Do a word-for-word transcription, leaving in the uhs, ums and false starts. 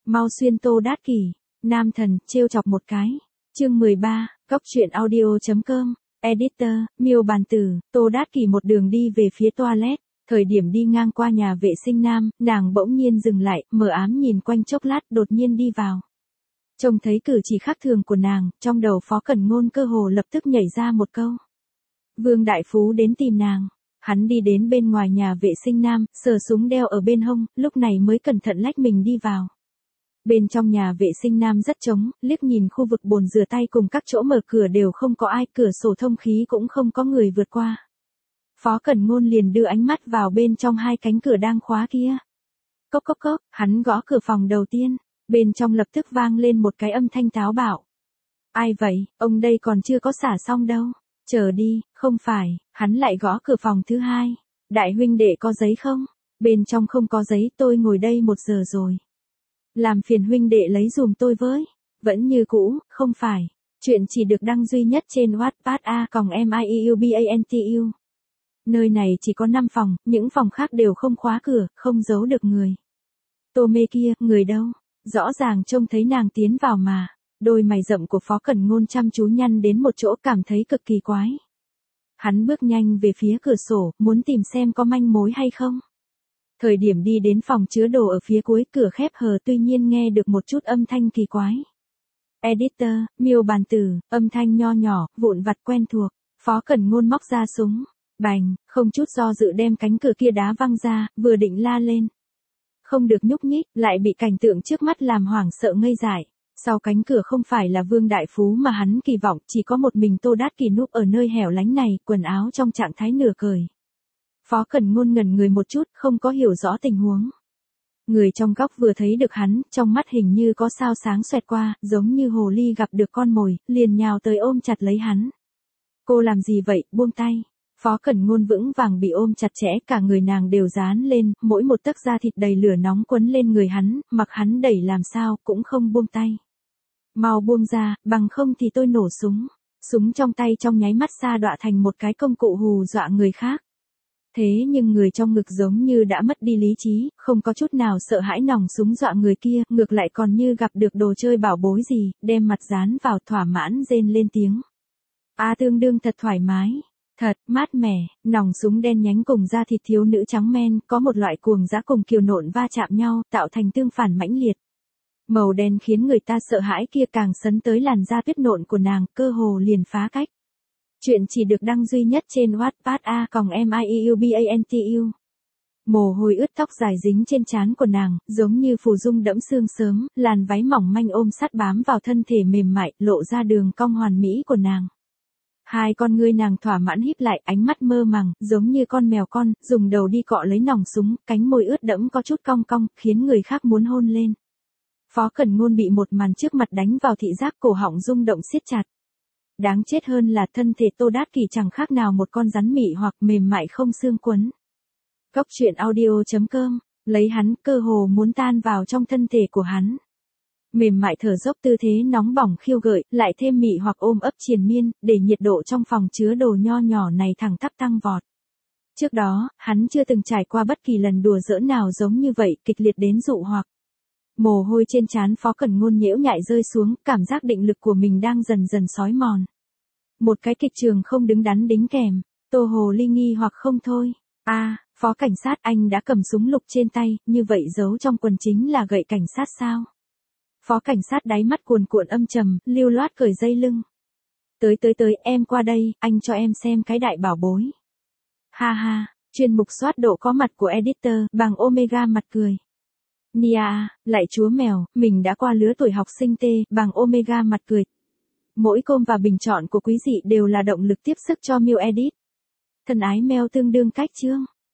Mau xuyên Tô Đát Kỷ, nam thần, trêu chọc một cái. Chương mười ba, Cóc truyện audio.com, Editor, Miêu Bàn Tử, Tô Đát Kỷ một đường đi về phía toilet. Thời điểm đi ngang qua nhà vệ sinh nam, nàng bỗng nhiên dừng lại, mờ ám nhìn quanh chốc lát, đột nhiên đi vào. Trông thấy cử chỉ khác thường của nàng, trong đầu Phó Cẩn Ngôn cơ hồ lập tức nhảy ra một câu. Vương Đại Phú đến tìm nàng. Hắn đi đến bên ngoài nhà vệ sinh nam, sờ súng đeo ở bên hông, lúc này mới cẩn thận lách mình đi vào. Bên trong nhà vệ sinh nam rất trống, liếc nhìn khu vực bồn rửa tay cùng các chỗ mở cửa đều không có ai, cửa sổ thông khí cũng không có người vượt qua. Phó Cẩn Ngôn liền đưa ánh mắt vào bên trong hai cánh cửa đang khóa kia. Cốc cốc cốc, hắn gõ cửa phòng đầu tiên, bên trong lập tức vang lên một cái âm thanh táo bạo. Ai vậy, ông đây còn chưa có xả xong đâu. Chờ đi, không phải, hắn lại gõ cửa phòng thứ hai. Đại huynh đệ có giấy không? Bên trong không có giấy, tôi ngồi đây một giờ rồi. Làm phiền huynh đệ lấy dùm tôi với. Vẫn như cũ, không phải. Chuyện chỉ được đăng duy nhất trên Wattpad a còng miubantu. Nơi này chỉ có năm phòng, những phòng khác đều không khóa cửa, không giấu được người. Tô mê kia, người đâu? Rõ ràng trông thấy nàng tiến vào mà. Đôi mày rậm của Phó Cẩn Ngôn chăm chú nhăn đến một chỗ, cảm thấy cực kỳ quái. Hắn bước nhanh về phía cửa sổ, muốn tìm xem có manh mối hay không. Thời điểm đi đến phòng chứa đồ ở phía cuối, cửa khép hờ, tuy nhiên nghe được một chút âm thanh kỳ quái. Editor, Miêu Bàn Tử, âm thanh nho nhỏ, vụn vặt quen thuộc. Phó Cẩn Ngôn móc ra súng, bành, không chút do dự đem cánh cửa kia đá văng ra, vừa định la lên. Không được nhúc nhích, lại bị cảnh tượng trước mắt làm hoảng sợ ngây dại. Sau cánh cửa không phải là Vương Đại Phú mà hắn kỳ vọng, chỉ có một mình Tô Đát Kỷ núp ở nơi hẻo lánh này, quần áo trong trạng thái nửa cởi. Phó Cẩn Ngôn ngẩn người một chút, không có hiểu rõ tình huống. Người trong góc vừa thấy được hắn, trong mắt hình như có sao sáng xoẹt qua, giống như hồ ly gặp được con mồi, liền nhào tới ôm chặt lấy hắn. Cô làm gì vậy, buông tay. Phó Cẩn Ngôn vững vàng bị ôm chặt chẽ, cả người nàng đều dán lên, mỗi một tấc da thịt đầy lửa nóng quấn lên người hắn, mặc hắn đẩy làm sao cũng không buông tay. Mau buông ra, bằng không thì tôi nổ súng. Súng trong tay trong nháy mắt sa đọa thành một cái công cụ hù dọa người khác. Thế nhưng người trong ngực giống như đã mất đi lý trí, không có chút nào sợ hãi nòng súng dọa người kia, ngược lại còn như gặp được đồ chơi bảo bối gì, đem mặt dán vào thỏa mãn rên lên tiếng. A tương đương thật thoải mái. Thật, mát mẻ, nòng súng đen nhánh cùng da thịt thiếu nữ trắng men, có một loại cuồng dã cùng kiều nộn va chạm nhau, tạo thành tương phản mãnh liệt. Màu đen khiến người ta sợ hãi kia càng sấn tới làn da tuyết nộn của nàng, cơ hồ liền phá cách. Chuyện chỉ được đăng duy nhất trên Wattpad a còng miubantu. Mồ hôi ướt, tóc dài dính trên trán của nàng, giống như phù dung đẫm sương sớm, làn váy mỏng manh ôm sát bám vào thân thể mềm mại, lộ ra đường cong hoàn mỹ của nàng. Hai con ngươi nàng thỏa mãn híp lại, ánh mắt mơ màng, giống như con mèo con, dùng đầu đi cọ lấy nòng súng, cánh môi ướt đẫm có chút cong cong, khiến người khác muốn hôn lên. Phó Cẩn Ngôn bị một màn trước mặt đánh vào thị giác, cổ họng rung động siết chặt. Đáng chết hơn là thân thể Tô Đát Kỷ chẳng khác nào một con rắn mị hoặc mềm mại không xương quấn. Cóc truyện audio.com, lấy hắn, cơ hồ muốn tan vào trong thân thể của hắn. Mềm mại thở dốc, tư thế nóng bỏng khiêu gợi, lại thêm mị hoặc ôm ấp triền miên, để nhiệt độ trong phòng chứa đồ nho nhỏ này thẳng tắp tăng vọt. Trước đó, hắn chưa từng trải qua bất kỳ lần đùa giỡn nào giống như vậy, kịch liệt đến dụ hoặc. Mồ hôi trên trán Phó Cẩn Ngôn nhễu nhại rơi xuống, cảm giác định lực của mình đang dần dần xói mòn. Một cái kịch trường không đứng đắn đính kèm, Tô Hồ Ly nghi hoặc không thôi. A, à, Phó cảnh sát, anh đã cầm súng lục trên tay, như vậy giấu trong quần chính là gậy cảnh sát sao? Phó cảnh sát đáy mắt cuồn cuộn âm trầm, lưu loát cởi dây lưng. Tới tới tới, em qua đây, anh cho em xem cái đại bảo bối. Ha ha, chuyên mục soát độ có mặt của editor, bằng Omega mặt cười. Nia, lại chúa mèo, mình đã qua lứa tuổi học sinh T, bằng Omega mặt cười. Mỗi com và bình chọn của quý dị đều là động lực tiếp sức cho Miu Edit. Thân ái mail tương đương cách chương.